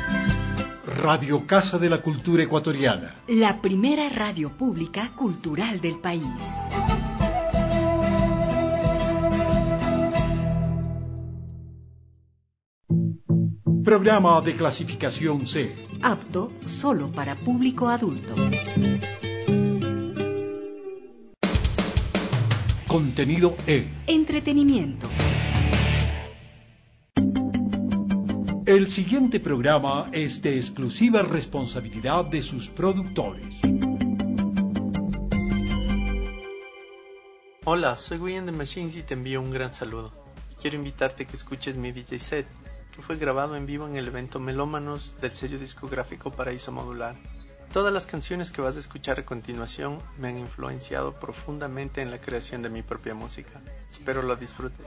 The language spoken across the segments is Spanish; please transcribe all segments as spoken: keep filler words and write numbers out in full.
Radio Casa de la Cultura Ecuatoriana. La primera radio pública cultural del país. Programa de clasificación C. Apto solo para público adulto. Contenido E. Entretenimiento. El siguiente programa es de exclusiva responsabilidad de sus productores. Hola, soy William de Machines y te envío un gran saludo. Quiero invitarte a que escuches mi D J set, que fue grabado en vivo en el evento Melómanos del sello discográfico Paraíso Modular. Todas las canciones que vas a escuchar a continuación me han influenciado profundamente en la creación de mi propia música. Espero lo disfrutes.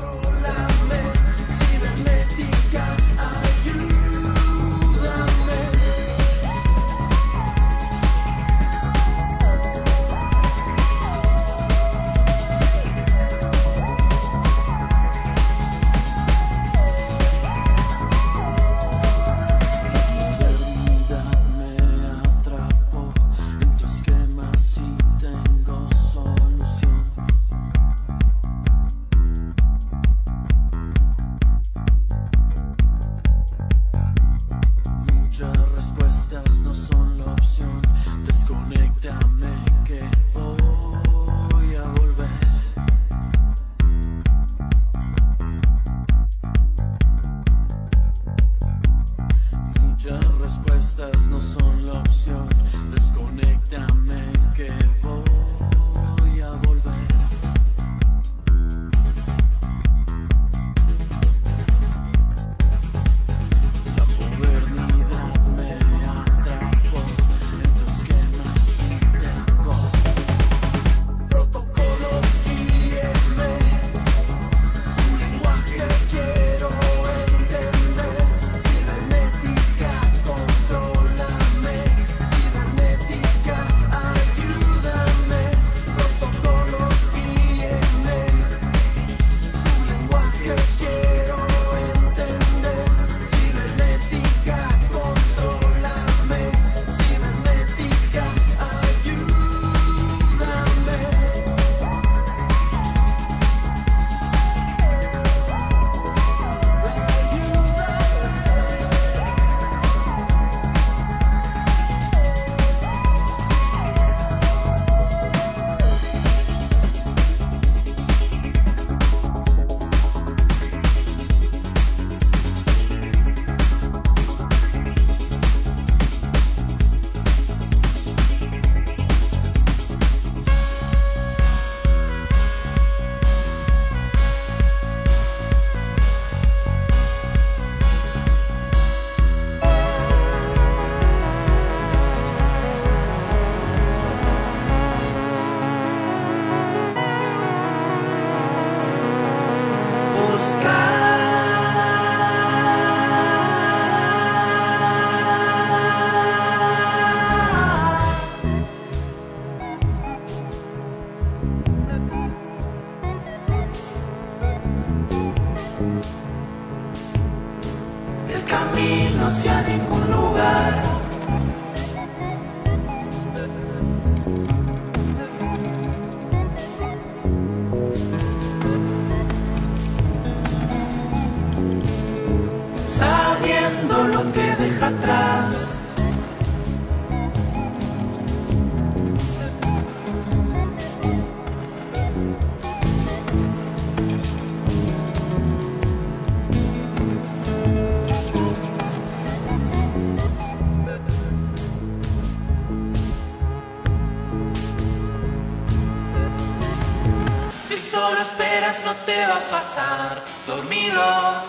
No te va a pasar, dormido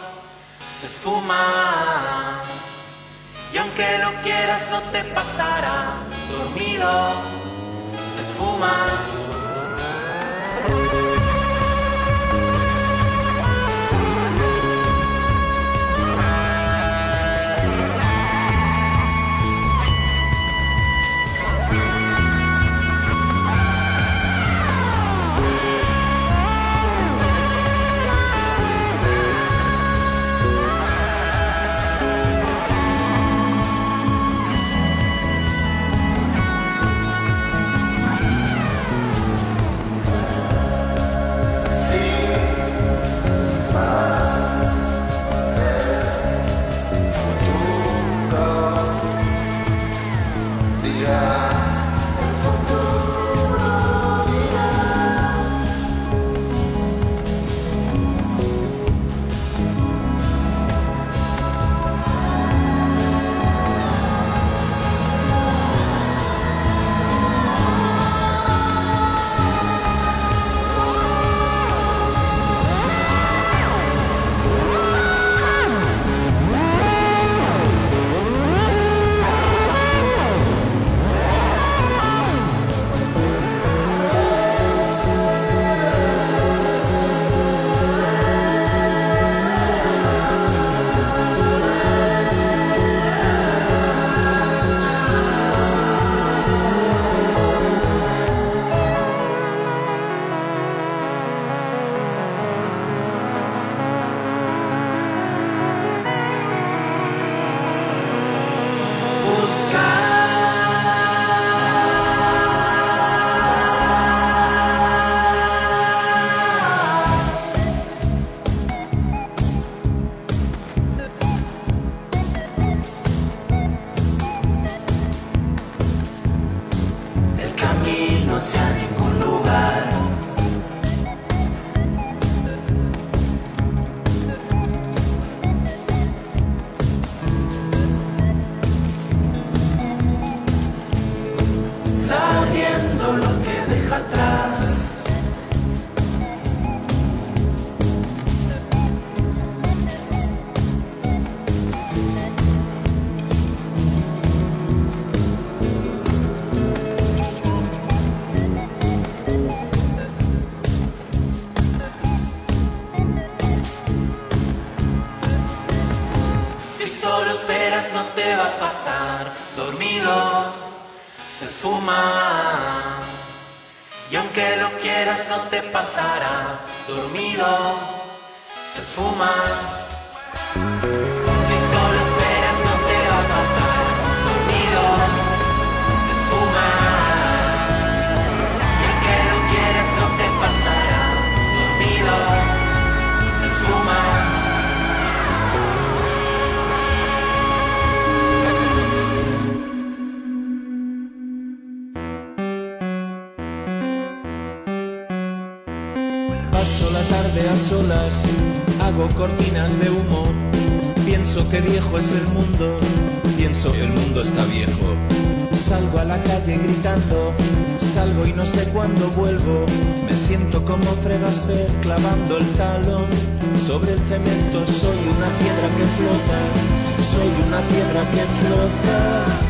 se esfuma, y aunque lo quieras no te pasará, dormido se esfuma. Si solo esperas no te va a pasar, dormido se esfuma. Y aunque lo quieras no te pasará, dormido se esfuma. Si solo esperas no te va a pasar, dormido se esfuma. Y aunque lo quieras no te pasará, dormido se esfuma. Paso la tarde a solas, hago cortinas de humo. Pienso que viejo es el mundo, pienso que el mundo está viejo. Salgo a la calle gritando, salgo y no sé cuándo vuelvo. Me siento como Fred Astaire clavando el talón sobre el cemento. Soy una piedra que flota, soy una piedra que flota.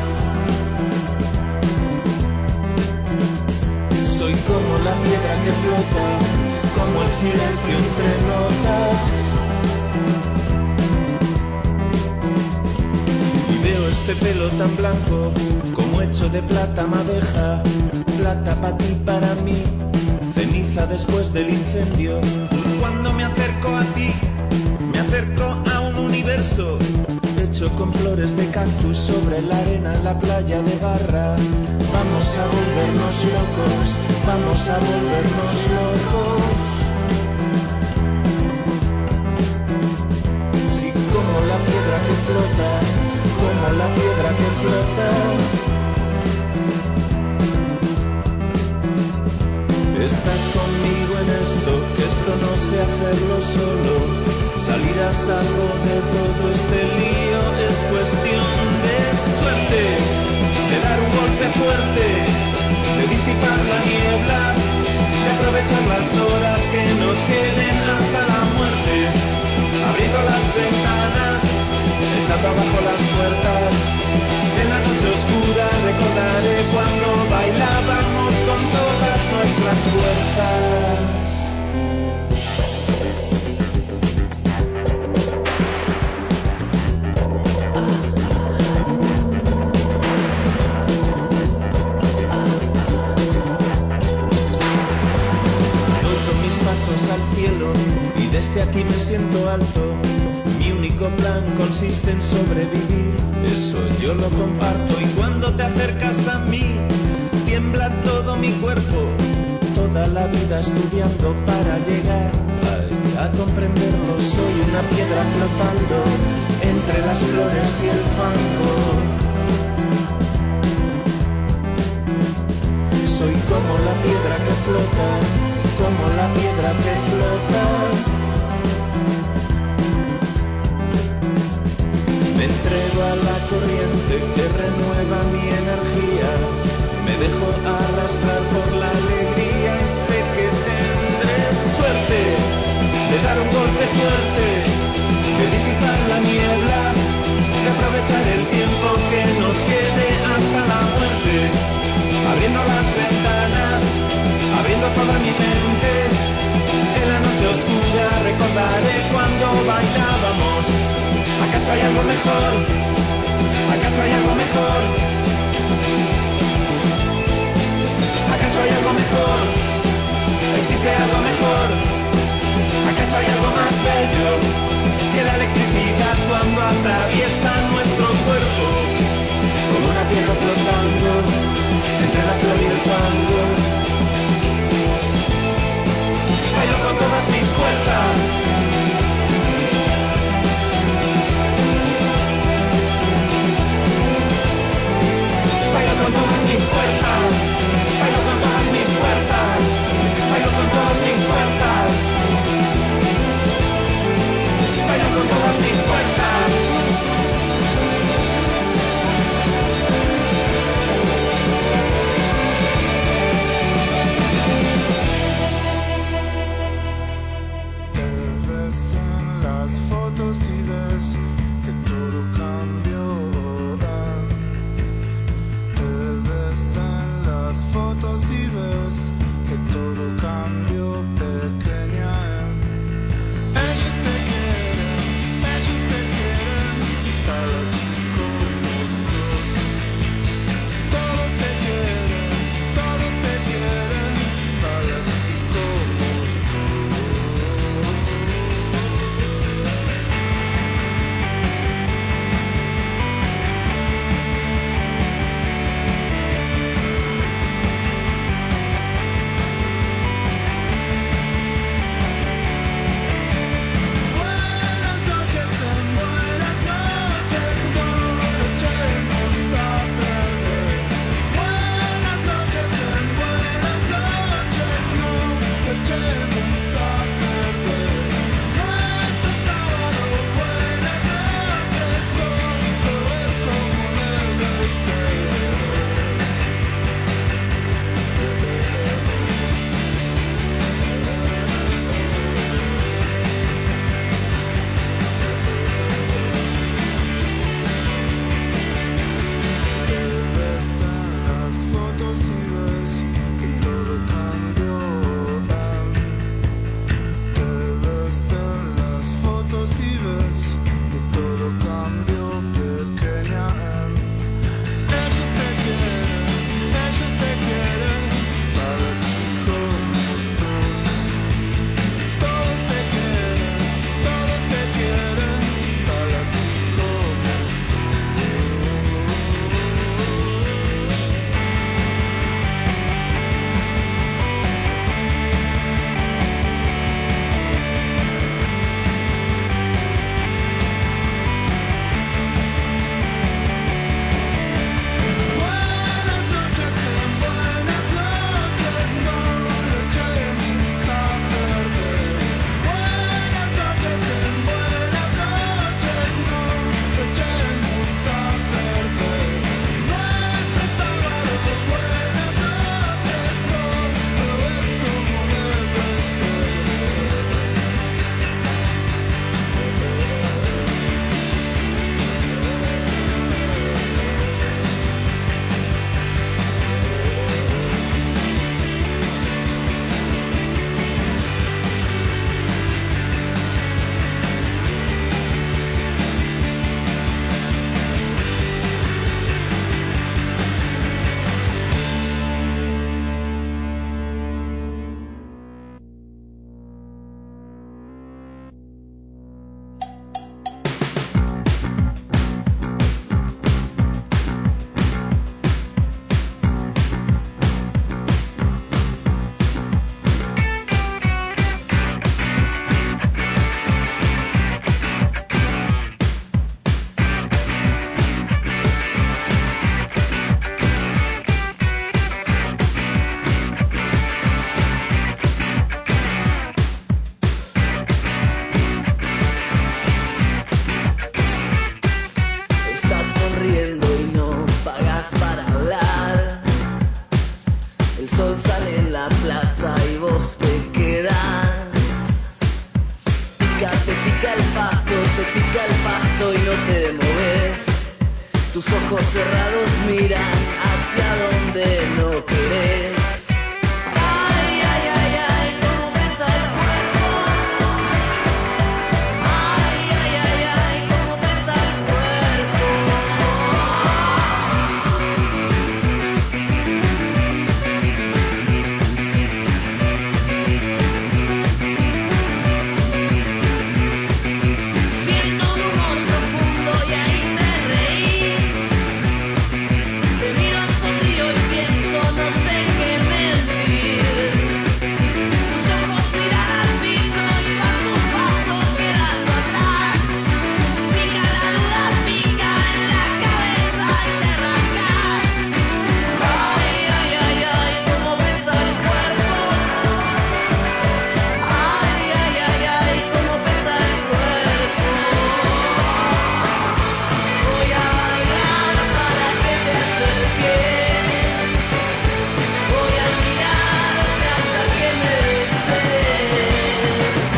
Soy como la piedra que flota, como el silencio entre notas. Y veo este pelo tan blanco, como hecho de plata madeja. Plata para ti, para mí, ceniza después del incendio. Cuando me acerco a ti, me acerco a un universo hecho con flores de cactus sobre la arena en la playa de Barra. Vamos a volvernos locos, vamos a volvernos locos. Sí, como la piedra que flota, como la piedra que flota. Estás conmigo en esto, que esto no sé hacerlo solo. Salir a salvo de todo este lío es cuestión de suerte, de dar un golpe fuerte, de disipar la niebla, de aprovechar las horas que nos queden hasta la muerte, abriendo las ventanas, echando abajo las puertas. En la noche oscura recordaré cuando bailábamos con todas nuestras fuerzas. Al cielo y desde aquí me siento alto. Mi único plan consiste en sobrevivir, eso yo lo comparto. Y cuando te acercas a mí, tiembla todo mi cuerpo. Toda la vida estudiando para llegar a, a comprenderlo. Soy una piedra flotando entre las flores y el fango. Soy como la piedra que flota, como la piedra que flota. Me entrego a la corriente que renueva mi energía. Me dejo arrastrar por la alegría y sé que tendré suerte de dar un golpe fuerte, de disipar la niebla, de aprovechar el tiempo que nos quede hasta la muerte, abriendo las ventanas, abriendo toda mi mente. En la noche oscura recordaré cuando bailábamos. ¿Acaso hay algo mejor? ¿Acaso hay algo mejor? ¿Acaso hay algo mejor? ¿Existe algo mejor? ¿Acaso hay algo más bello que la electricidad cuando atraviesa nuestro cuerpo? Como una piedra flotando entre la flor y el fango. Bailo con todas mis fuerzas. tus ojos cerrados miran hacia donde no querés. Ay, ay, ay, ay, cómo pesa el cuerpo. Ay, ay, ay, ay, cómo pesa el siento un humor profundo y ahí te reís. Te miro, sonrío y pienso, no sé qué mentir. Tus ojos miran al piso y van tus pasos quedando atrás. Pica la duda, pica en la cabeza y te arrancas. Ay, ay, ay, ay, cómo pesa el cuerpo. Ay, ay, ay, ay, cómo pesa el cuerpo. Voy a bailar para que te acerques. Voy a mirarte hasta que me desees.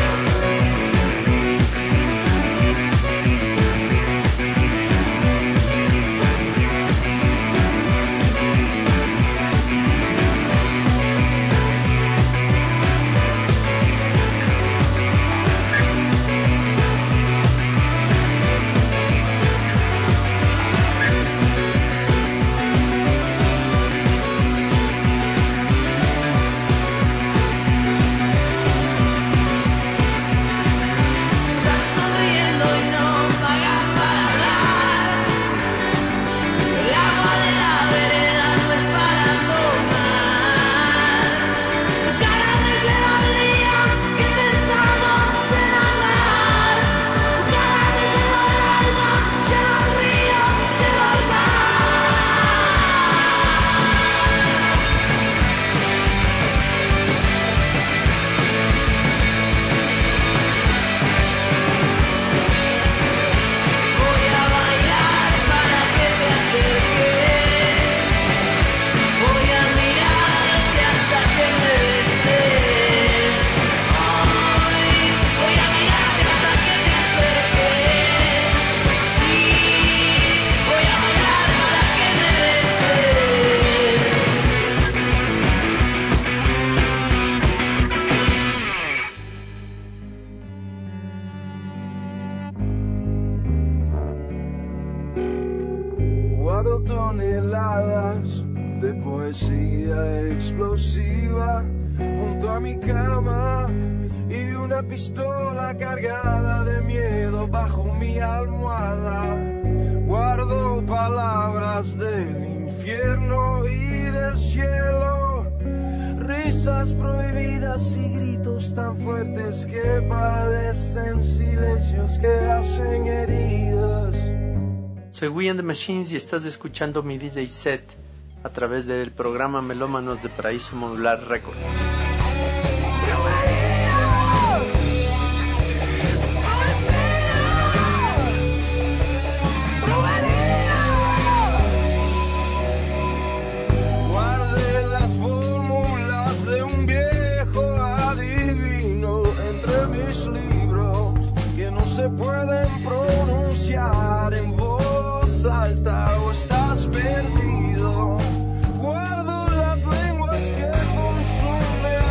Estás sonriendo y no pagas para hablar. El agua de la vereda no es para tomar. Tu cara me lleva al día que pensamos en amar. Tu cara me lleva al alma, lleva al río, lleva al Voy a bailar para que te acerques. Voy a mirarte hasta que me desees. Ay, voy a mirarte hasta que te acerques. Y voy a bailar para que me desees. Guardo toneladas de poesía explosiva junto a mi cama y una pistola cargada de miedo bajo mi almohada. Guardo palabras del infierno y del cielo, risas prohibidas y gritos tan fuertes que parecen silencios que hacen heridas. Soy We and the Machines y estás escuchando mi D J set a través del programa Melómanos de Paraíso Modular Records. Guardé las fórmulas de un viejo adivino entre mis libros que no se pueden pronunciar en voz alta o estás perdido. Guardo las lenguas que consumen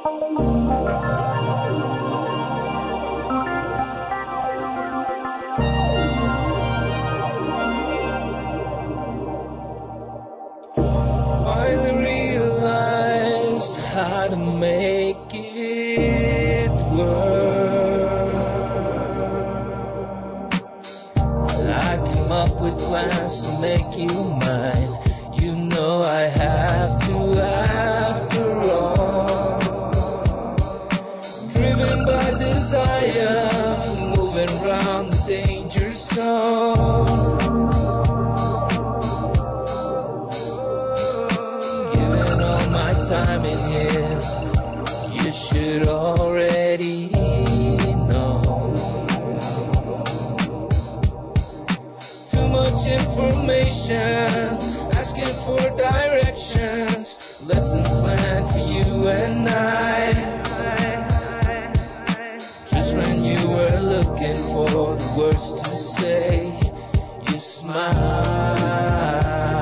Finally realized how to make it work. I came up with plans to make you mine. You know I have to after all. Driven by desire, moving around the danger zone. Giving all my time in here, you should already know. Too much information, asking for directions. Lesson planned for you and I. Just when you were looking for the words to say, you smile.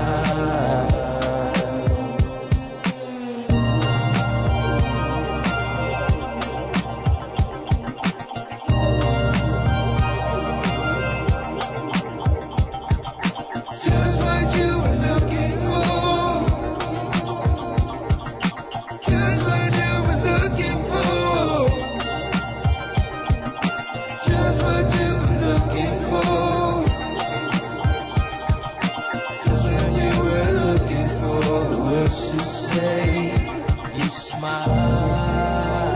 Just what you were looking for. Just what you were looking for. Just what you were looking for. Just what you were looking for. The words to say. You smile.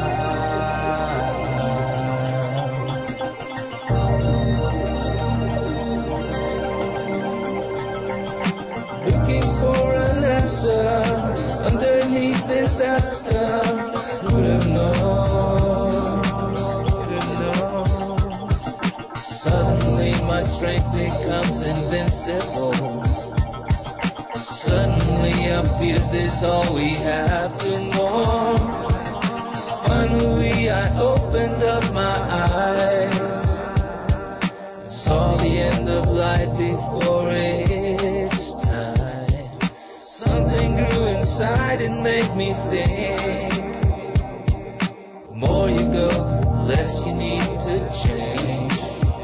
Looking for an answer underneath disaster. Who'd have known? Who'd have known? Suddenly my strength becomes invincible. Suddenly our fears is all we have to know. Finally I opened up my eyes. Saw the end of light before its time. Something grew inside and made me think. The more you go, the less you need to change.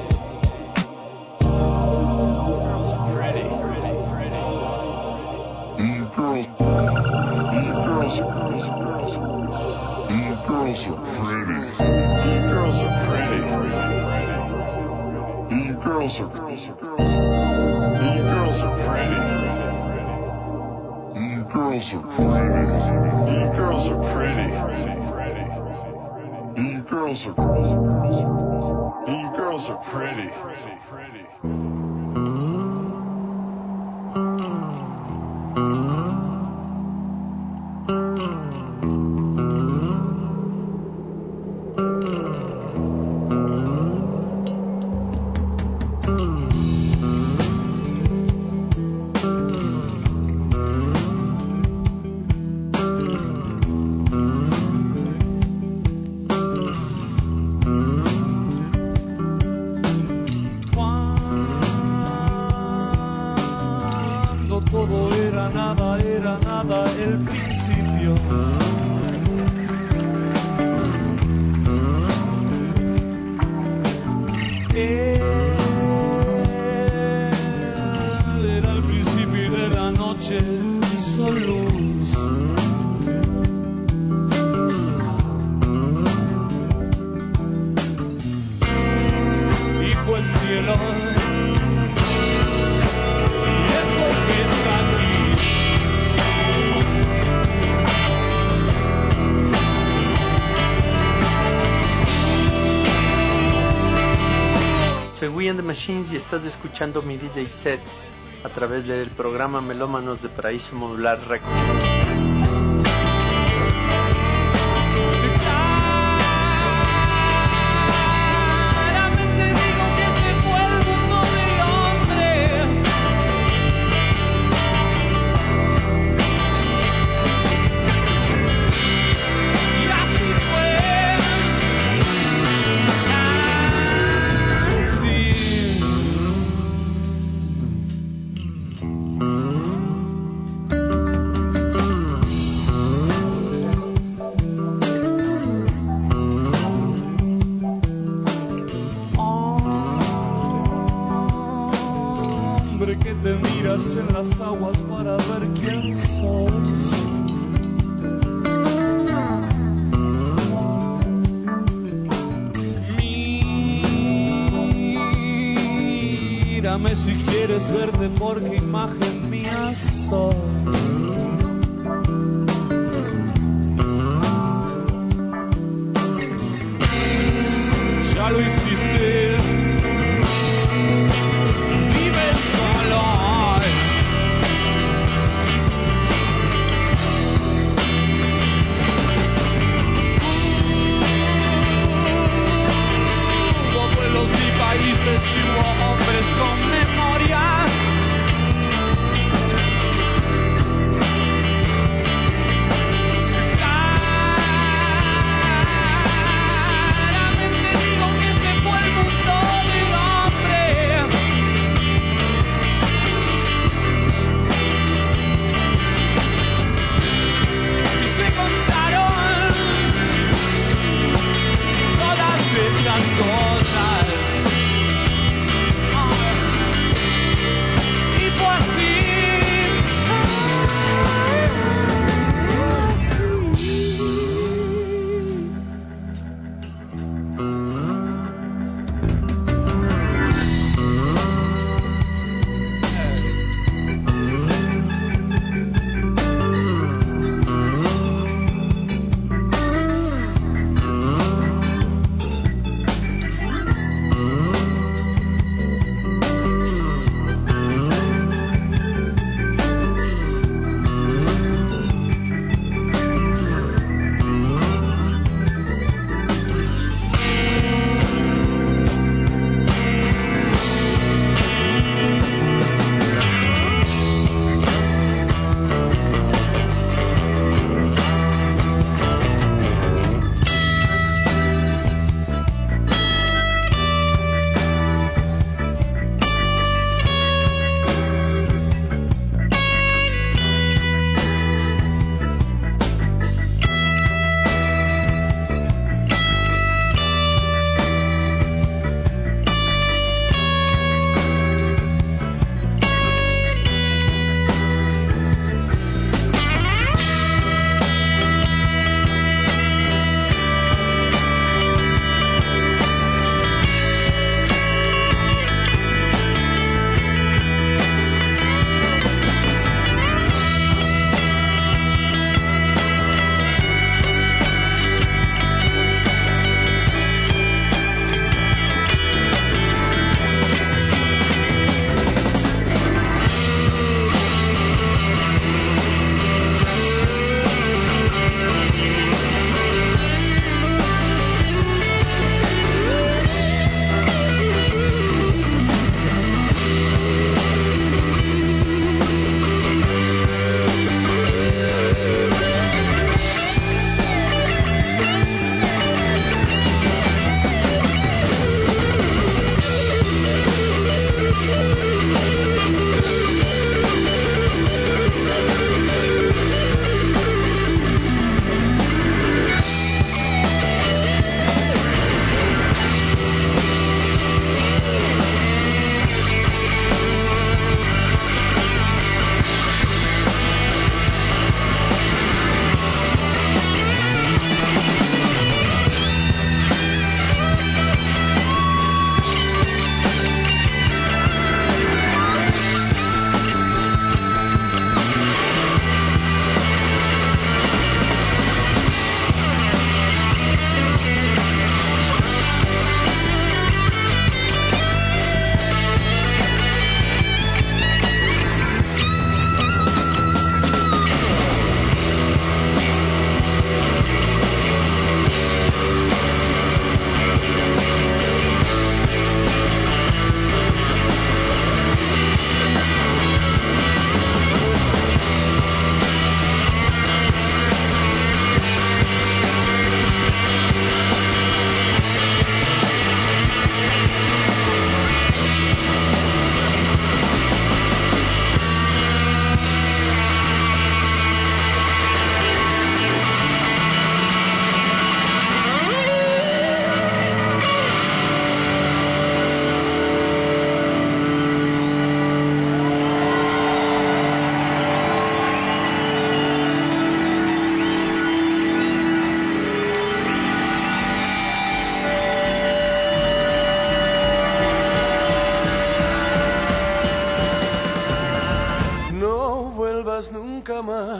Girls are pretty, pretty, pretty. You girls, you girls, girls, girls, you girls are pretty. You girls are pretty, pretty, pretty. You girls are girls are girls. You girls are pretty. You girls are pretty. You girls are pretty. You girls are girls are girls. You girls are pretty. Cuando todo era nada, era nada el principio. Él era el principio de la noche, hizo luz. Y fue el cielo. Y es lo que está aquí. Soy We and the Machines y estás escuchando mi D J set a través del programa Melómanos de Paraíso Modular Records. Así aguas para ver quién sos. Mírame si quieres verte porque imagen mía sos. Ya lo hiciste, vive solo. Hubo pueblos y países y hubo hombres con memoria.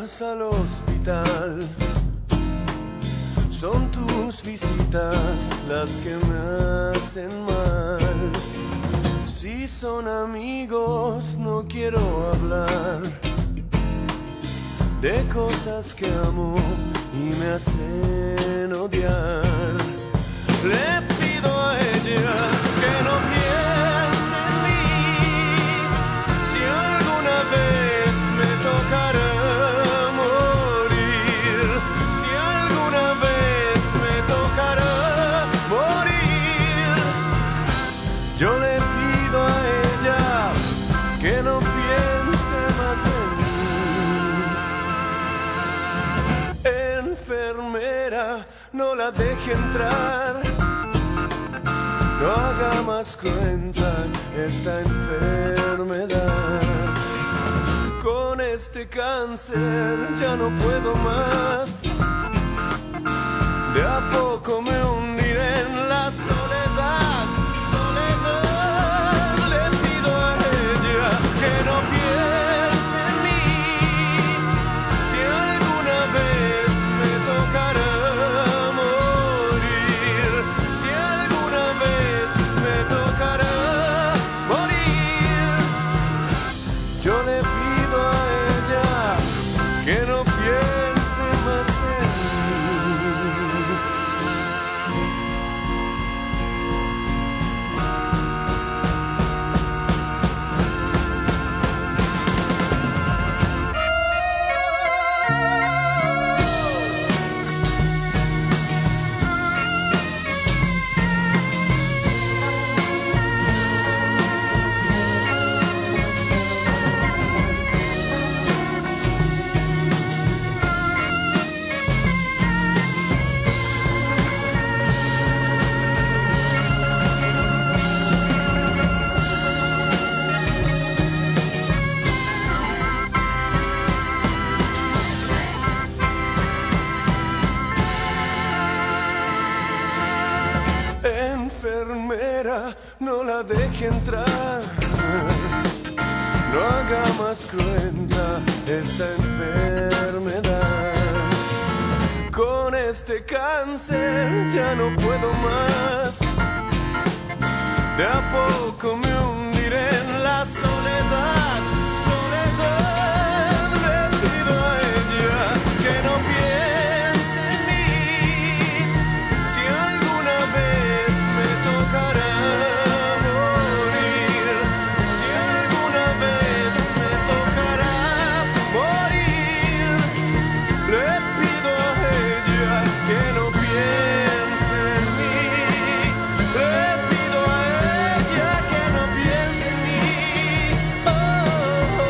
vas al hospital. Son tus visitas las que me hacen mal. Si son amigos no quiero hablar de cosas que amo y me hacen odiar. Le pido a ella que no piense en mí, si alguna vez me tocará morir, si alguna vez me tocará morir. Yo le pido a ella que no piense más en mí. Enfermera, no la deje entrar, no haga más cruenta esta enfermedad. Con este cáncer ya no puedo más, de a poco me hundiré en la soledad, soledad. Le pido a ella que no piense en mí, si alguna vez me tocará morir, si alguna vez me tocará morir. Yo le pido a ella que no piense más en mí. Enfermera, no la deje entrar, no haga más cruenta esta enfermedad. Con este cáncer ya no puedo más, de a poco me hundiré en la soledad, soledad. Le pido a ella que no piense en mí, si alguna vez me tocará morir, si alguna vez me tocará morir. Le pido a ella que no piense en mí, le pido a ella que no piense en mí. Oh, oh,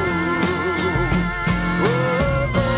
oh, oh, oh.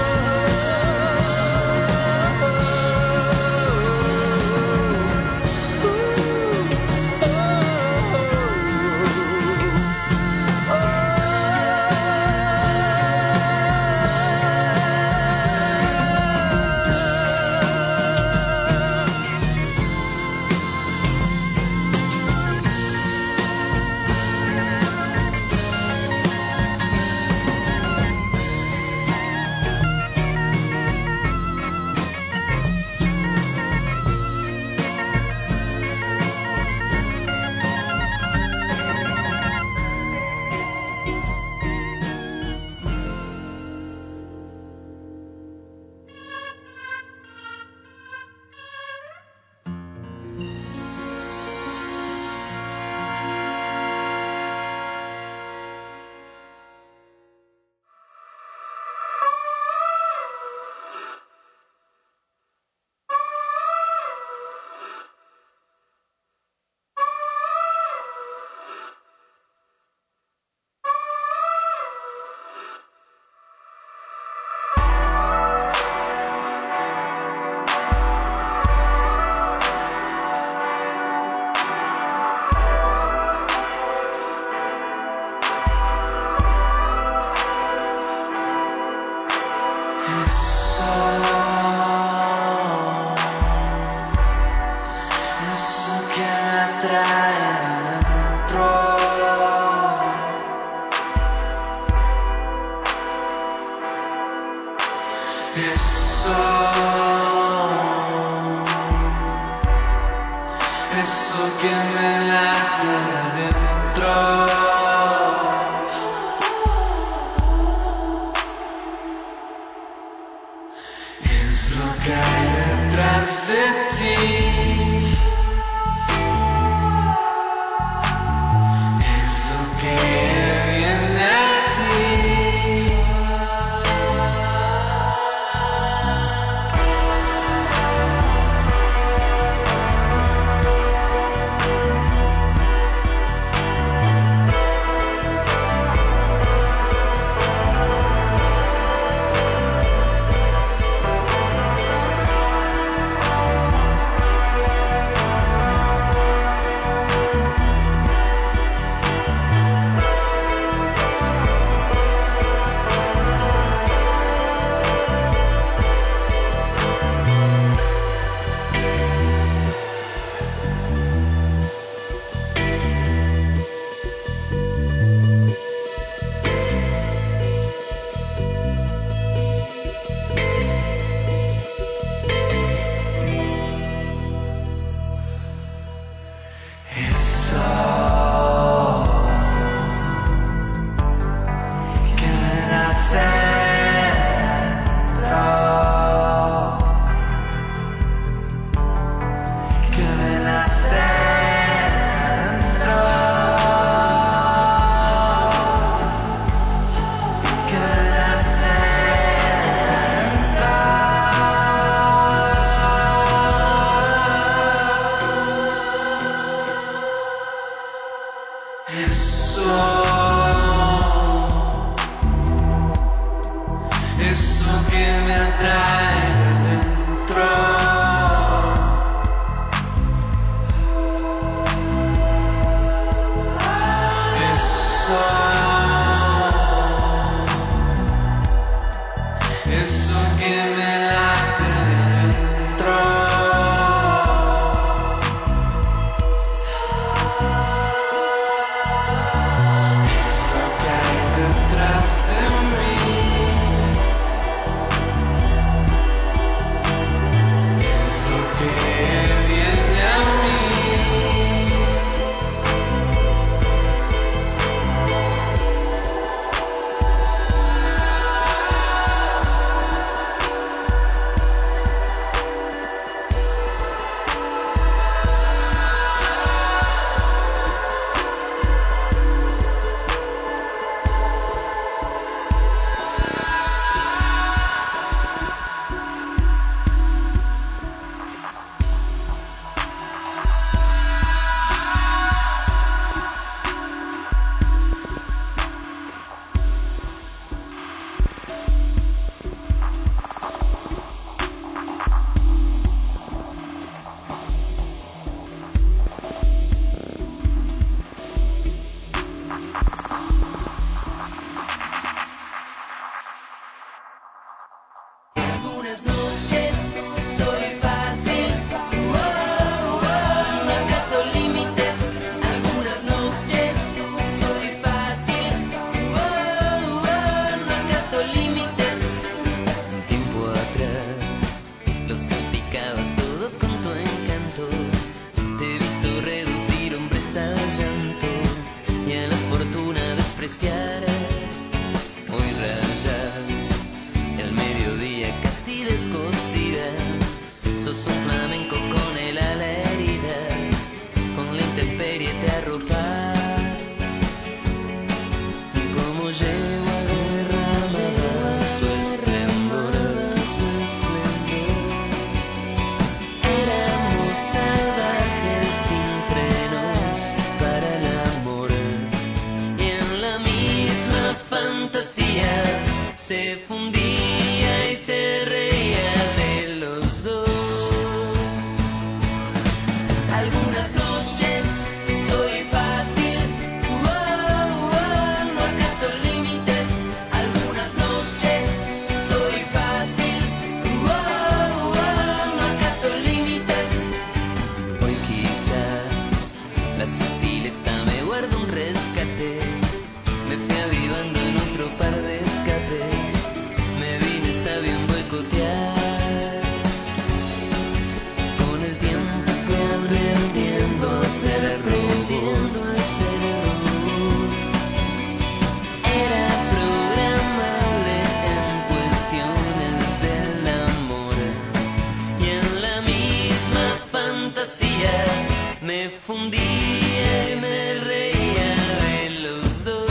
Eso, eso que me late adentro, es lo que hay detrás de ti, es lo que viene a ti. Me fui avivando en otro par de escapes. Me vine sabiendo y hacer aprendiendo a hacer error. Era programable en cuestiones del amor y en la misma fantasía me fundía y me reía de los dos.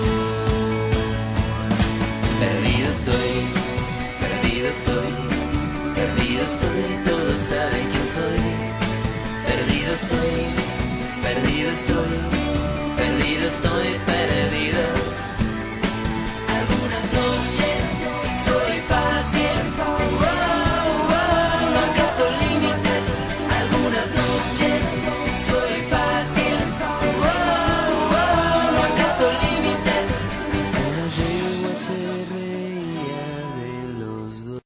Perdido estoy, perdido estoy, perdido estoy, todos saben quién soy. Perdido estoy, perdido estoy, perdido estoy, perdido. Algunas noches soy fácil, wow, wow, no acato límites. Algunas noches soy fácil, wow, wow, no acato límites. Una yegua se reía de los dos.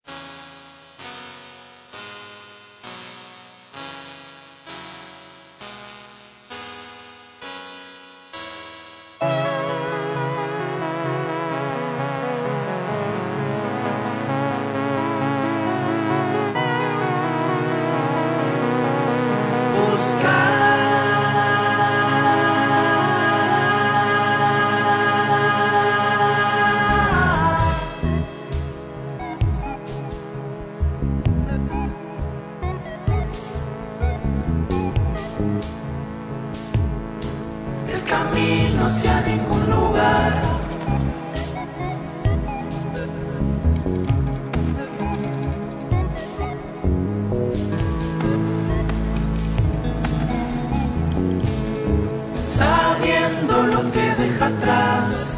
El camino hacia ningún lugar. Sabiendo lo que deja atrás.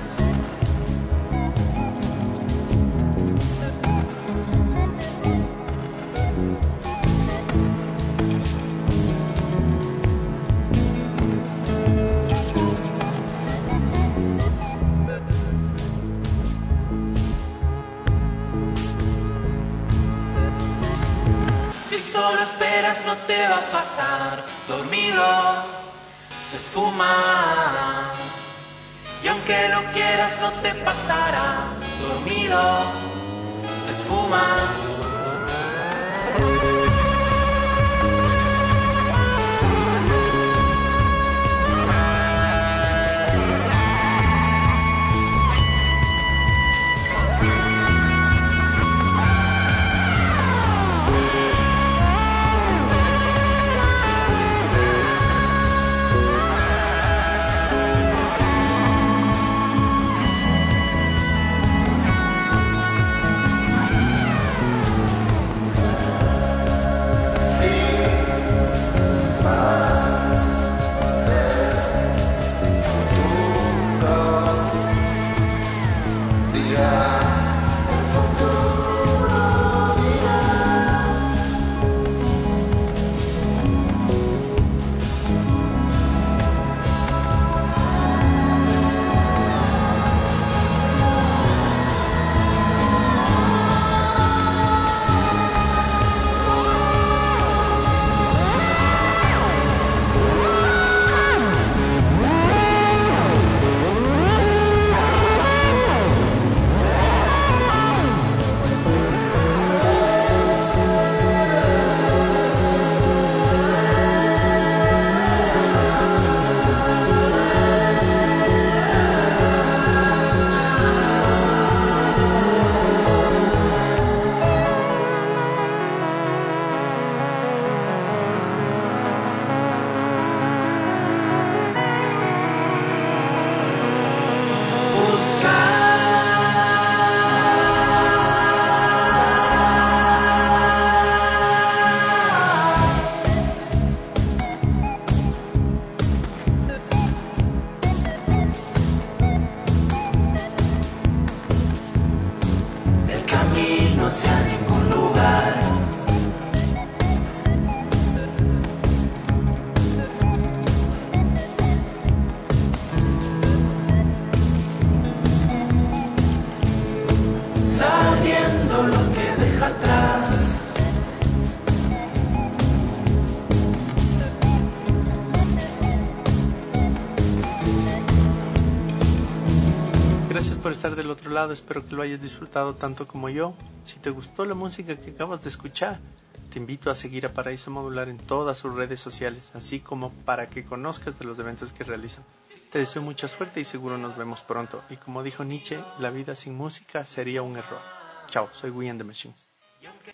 Si solo esperas no te va a pasar. Dormido se esfuma. Y aunque lo quieras no te pasará. Dormido se esfuma. Hacia ningún lugar. Sabiendo lo que deja atrás. Gracias por estar del otro lado, espero que lo hayas disfrutado tanto como yo. Si te gustó la música que acabas de escuchar, Te invito a seguir a Paraíso Modular en todas sus redes sociales, así como para que conozcas de los eventos que realizan. Te deseo mucha suerte y seguro nos vemos pronto. Y como dijo Nietzsche, la vida sin música sería un error. Chao, soy We and the Machines.